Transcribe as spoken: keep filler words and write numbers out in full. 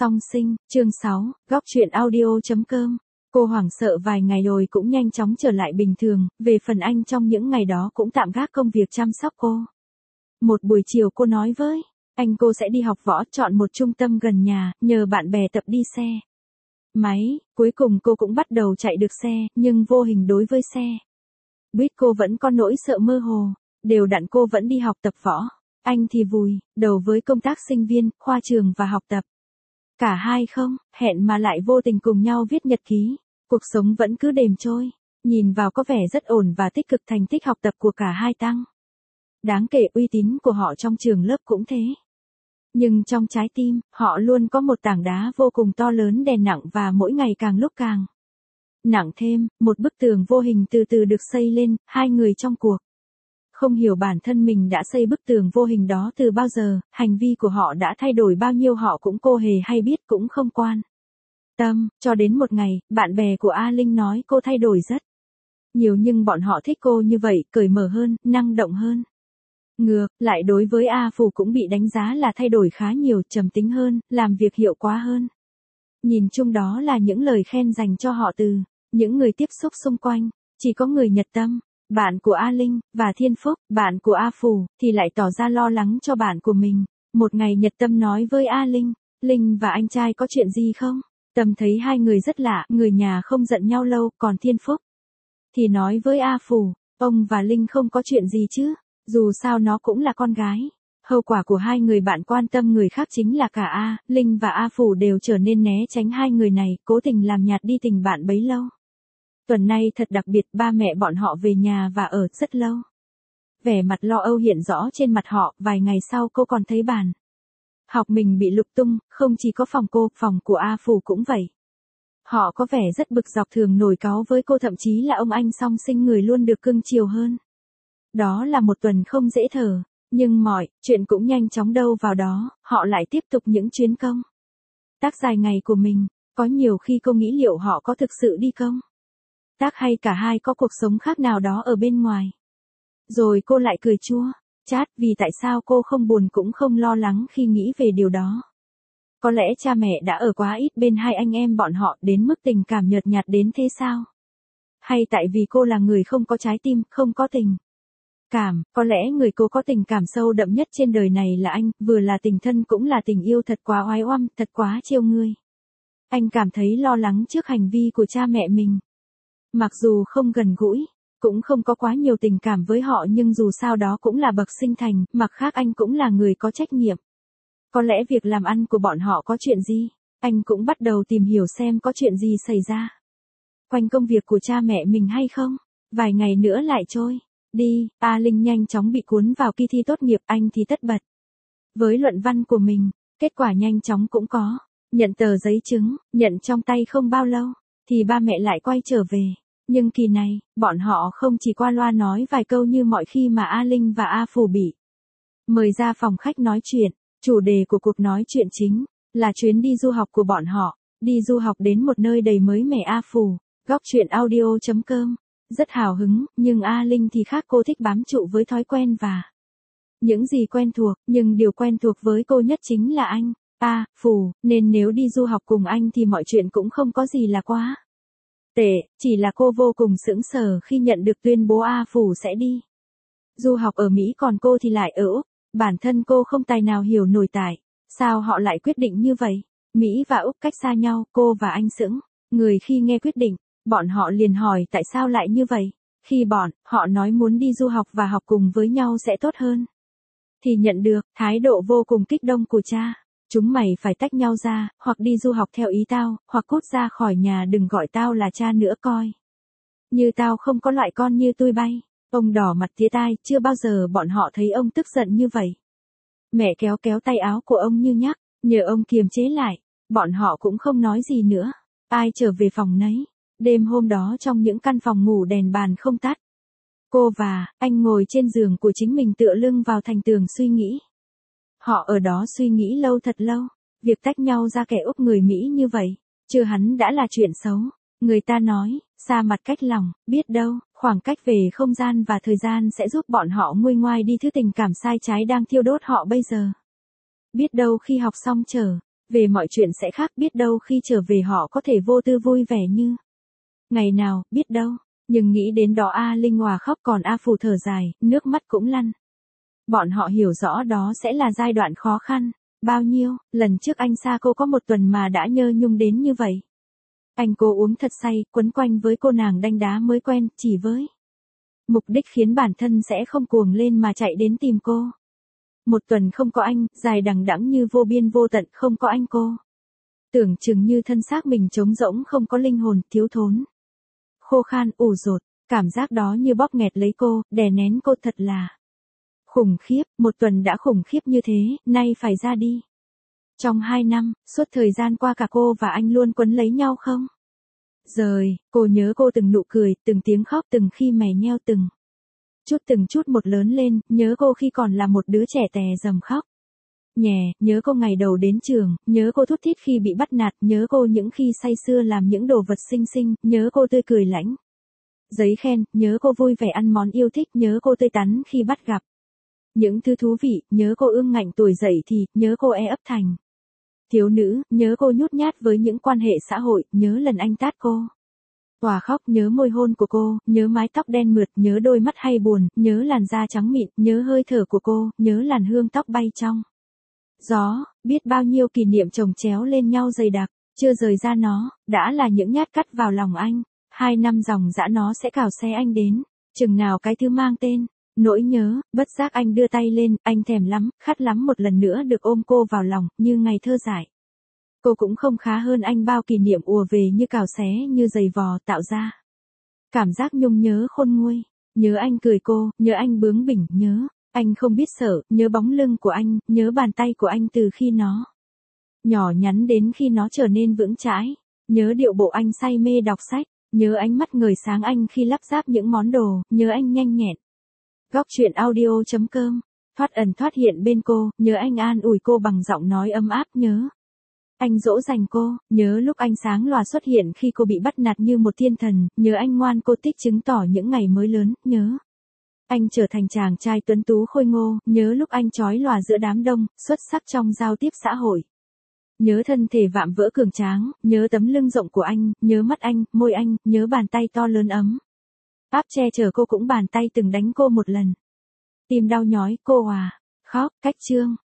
Song sinh, chương sáu, góc truyện audio.com. Cô hoảng sợ vài ngày rồi cũng nhanh chóng trở lại bình thường, về phần anh trong những ngày đó cũng tạm gác công việc chăm sóc cô. Một buổi chiều cô nói với anh cô sẽ đi học võ, chọn một trung tâm gần nhà, nhờ bạn bè tập đi xe máy, cuối cùng cô cũng bắt đầu chạy được xe, nhưng vô hình đối với xe buýt cô vẫn có nỗi sợ mơ hồ, đều đặn cô vẫn đi học tập võ. Anh thì vùi đầu với công tác sinh viên, khoa trường và học tập. Cả hai không hẹn mà lại vô tình cùng nhau viết nhật ký. Cuộc sống vẫn cứ đềm trôi, nhìn vào có vẻ rất ổn và tích cực, thành tích học tập của cả hai tăng đáng kể, uy tín của họ trong trường lớp cũng thế. Nhưng trong trái tim, họ luôn có một tảng đá vô cùng to lớn đè nặng và mỗi ngày càng lúc càng nặng thêm, một bức tường vô hình từ từ được xây lên, hai người trong cuộc không hiểu bản thân mình đã xây bức tường vô hình đó từ bao giờ, hành vi của họ đã thay đổi bao nhiêu họ cũng cô hề hay biết, cũng không quan tâm, cho đến một ngày, bạn bè của A Linh nói cô thay đổi rất nhiều, nhưng bọn họ thích cô như vậy, cởi mở hơn, năng động hơn. Ngược lại đối với A Phù cũng bị đánh giá là thay đổi khá nhiều, trầm tính hơn, làm việc hiệu quả hơn. Nhìn chung đó là những lời khen dành cho họ từ những người tiếp xúc xung quanh, chỉ có người Nhật Tâm, bạn của A Linh, và Thiên Phúc, bạn của A Phù, thì lại tỏ ra lo lắng cho bạn của mình. Một ngày Nhật Tâm nói với A Linh, Linh và anh trai có chuyện gì không? Tâm thấy hai người rất lạ, người nhà không giận nhau lâu, còn Thiên Phúc thì nói với A Phù, ông và Linh không có chuyện gì chứ, dù sao nó cũng là con gái. Hậu quả của hai người bạn quan tâm người khác chính là cả A, Linh và A Phù đều trở nên né tránh hai người này, cố tình làm nhạt đi tình bạn bấy lâu. Tuần này thật đặc biệt, ba mẹ bọn họ về nhà và ở rất lâu. Vẻ mặt lo âu hiện rõ trên mặt họ, vài ngày sau cô còn thấy bàn học mình bị lục tung, không chỉ có phòng cô, phòng của A Phù cũng vậy. Họ có vẻ rất bực dọc, thường nổi cáu với cô, thậm chí là ông anh song sinh người luôn được cưng chiều hơn. Đó là một tuần không dễ thở, nhưng mọi chuyện cũng nhanh chóng đâu vào đó, họ lại tiếp tục những chuyến công tác dài ngày của mình. Có nhiều khi cô nghĩ liệu họ có thực sự đi công tác hay cả hai có cuộc sống khác nào đó ở bên ngoài. Rồi cô lại cười chua chát vì tại sao cô không buồn cũng không lo lắng khi nghĩ về điều đó. Có lẽ cha mẹ đã ở quá ít bên hai anh em bọn họ đến mức tình cảm nhợt nhạt đến thế sao? Hay tại vì cô là người không có trái tim, không có tình cảm, có lẽ người cô có tình cảm sâu đậm nhất trên đời này là anh, vừa là tình thân cũng là tình yêu, thật quá oái oăm, thật quá trêu ngươi. Anh cảm thấy lo lắng trước hành vi của cha mẹ mình. Mặc dù không gần gũi, cũng không có quá nhiều tình cảm với họ, nhưng dù sao đó cũng là bậc sinh thành, mặt khác anh cũng là người có trách nhiệm. Có lẽ việc làm ăn của bọn họ có chuyện gì, anh cũng bắt đầu tìm hiểu xem có chuyện gì xảy ra quanh công việc của cha mẹ mình hay không. Vài ngày nữa lại trôi đi, A Linh nhanh chóng bị cuốn vào kỳ thi tốt nghiệp, anh thì tất bật với luận văn của mình, kết quả nhanh chóng cũng có, nhận tờ giấy chứng, nhận trong tay không bao lâu, thì ba mẹ lại quay trở về. Nhưng kỳ này, bọn họ không chỉ qua loa nói vài câu như mọi khi mà A Linh và A Phù bị mời ra phòng khách nói chuyện. Chủ đề của cuộc nói chuyện chính là chuyến đi du học của bọn họ, đi du học đến một nơi đầy mới mẻ. A Phù, góc truyện audio.com, rất hào hứng, nhưng A Linh thì khác, cô thích bám trụ với thói quen và những gì quen thuộc, nhưng điều quen thuộc với cô nhất chính là anh, A Phù, nên nếu đi du học cùng anh thì mọi chuyện cũng không có gì là quá tệ, chỉ là cô vô cùng sững sờ khi nhận được tuyên bố A Phù sẽ đi du học ở Mỹ, còn cô thì lại ở Úc. Bản thân cô không tài nào hiểu nổi tại sao họ lại quyết định như vậy. Mỹ và Úc cách xa nhau, cô và anh sững người khi nghe quyết định. Bọn họ liền hỏi tại sao lại như vậy. Khi bọn họ nói muốn đi du học và học cùng với nhau sẽ tốt hơn, thì nhận được thái độ vô cùng kích động của cha. Chúng mày phải tách nhau ra, hoặc đi du học theo ý tao, hoặc cút ra khỏi nhà, đừng gọi tao là cha nữa, coi như tao không có loại con như tôi bay. Ông đỏ mặt tía tai, chưa bao giờ bọn họ thấy ông tức giận như vậy. Mẹ kéo kéo tay áo của ông như nhắc nhờ ông kiềm chế lại. Bọn họ cũng không nói gì nữa, ai trở về phòng nấy. Đêm hôm đó trong những căn phòng ngủ đèn bàn không tắt, cô và anh ngồi trên giường của chính mình tựa lưng vào thành tường suy nghĩ. Họ ở đó suy nghĩ lâu, thật lâu. Việc tách nhau ra kẻ Úc người Mỹ như vậy, chưa hắn đã là chuyện xấu. Người ta nói, xa mặt cách lòng, biết đâu, khoảng cách về không gian và thời gian sẽ giúp bọn họ nguôi ngoai đi thứ tình cảm sai trái đang thiêu đốt họ bây giờ. Biết đâu khi học xong trở Về mọi chuyện sẽ khác, biết đâu khi trở về họ có thể vô tư vui vẻ như ngày nào, biết đâu. Nhưng nghĩ đến đó A Linh Hòa khóc, còn A Phù thở dài, nước mắt cũng lăn. Bọn họ hiểu rõ đó sẽ là giai đoạn khó khăn. Bao nhiêu, lần trước anh xa cô có một tuần mà đã nhớ nhung đến như vậy. Anh cố uống thật say, quấn quanh với cô nàng đanh đá mới quen, chỉ với mục đích khiến bản thân sẽ không cuồng lên mà chạy đến tìm cô. Một tuần không có anh, dài đằng đẵng như vô biên vô tận, không có anh cô. Tưởng chừng như thân xác mình trống rỗng, không có linh hồn, thiếu thốn. Khô khan, ủ rột, cảm giác đó như bóp nghẹt lấy cô, đè nén cô, thật là khủng khiếp. Một tuần đã khủng khiếp như thế, nay phải ra đi. Trong hai năm, suốt thời gian qua cả cô và anh luôn quấn lấy nhau không? Rời, cô nhớ cô từng nụ cười, từng tiếng khóc, từng khi mè nheo, từng chút từng chút một lớn lên, nhớ cô khi còn là một đứa trẻ tè dầm khóc. Nhè, nhớ cô ngày đầu đến trường, nhớ cô thút thít khi bị bắt nạt, nhớ cô những khi say sưa làm những đồ vật xinh xinh, nhớ cô tươi cười lãnh giấy khen, nhớ cô vui vẻ ăn món yêu thích, nhớ cô tươi tắn khi bắt gặp những thứ thú vị, nhớ cô ương ngạnh tuổi dậy thì, nhớ cô e ấp thành thiếu nữ, nhớ cô nhút nhát với những quan hệ xã hội, nhớ lần anh tát cô òa khóc, nhớ môi hôn của cô, nhớ mái tóc đen mượt, nhớ đôi mắt hay buồn, nhớ làn da trắng mịn, nhớ hơi thở của cô, nhớ làn hương tóc bay trong gió. Biết bao nhiêu kỷ niệm chồng chéo lên nhau dày đặc, chưa rời ra nó, đã là những nhát cắt vào lòng anh. Hai năm dòng dã nó sẽ cào xe anh đến chừng nào cái thứ mang tên nỗi nhớ. Bất giác anh đưa tay lên, anh thèm lắm, khát lắm một lần nữa được ôm cô vào lòng, như ngày thơ dại. Cô cũng không khá hơn anh, bao kỷ niệm ùa về như cào xé, như giày vò, tạo ra cảm giác nhung nhớ khôn nguôi. Nhớ anh cười cô, nhớ anh bướng bỉnh, nhớ anh không biết sợ, nhớ bóng lưng của anh, nhớ bàn tay của anh từ khi nó nhỏ nhắn đến khi nó trở nên vững chãi. Nhớ điệu bộ anh say mê đọc sách, nhớ ánh mắt ngời sáng anh khi lắp ráp những món đồ, nhớ anh nhanh nhẹn. Góc truyện audio chấm com, thoát ẩn thoát hiện bên cô, nhớ anh an ủi cô bằng giọng nói ấm áp, nhớ anh dỗ dành cô, nhớ lúc anh sáng lòa xuất hiện khi cô bị bắt nạt như một thiên thần, nhớ anh ngoan cô tích chứng tỏ những ngày mới lớn, nhớ anh trở thành chàng trai tuấn tú khôi ngô, nhớ lúc anh chói lòa giữa đám đông, xuất sắc trong giao tiếp xã hội. Nhớ thân thể vạm vỡ cường tráng, nhớ tấm lưng rộng của anh, nhớ mắt anh, môi anh, nhớ bàn tay to lớn ấm áp che chở cô, cũng bàn tay từng đánh cô một lần. Tim đau nhói, cô à, khóc, cách chương.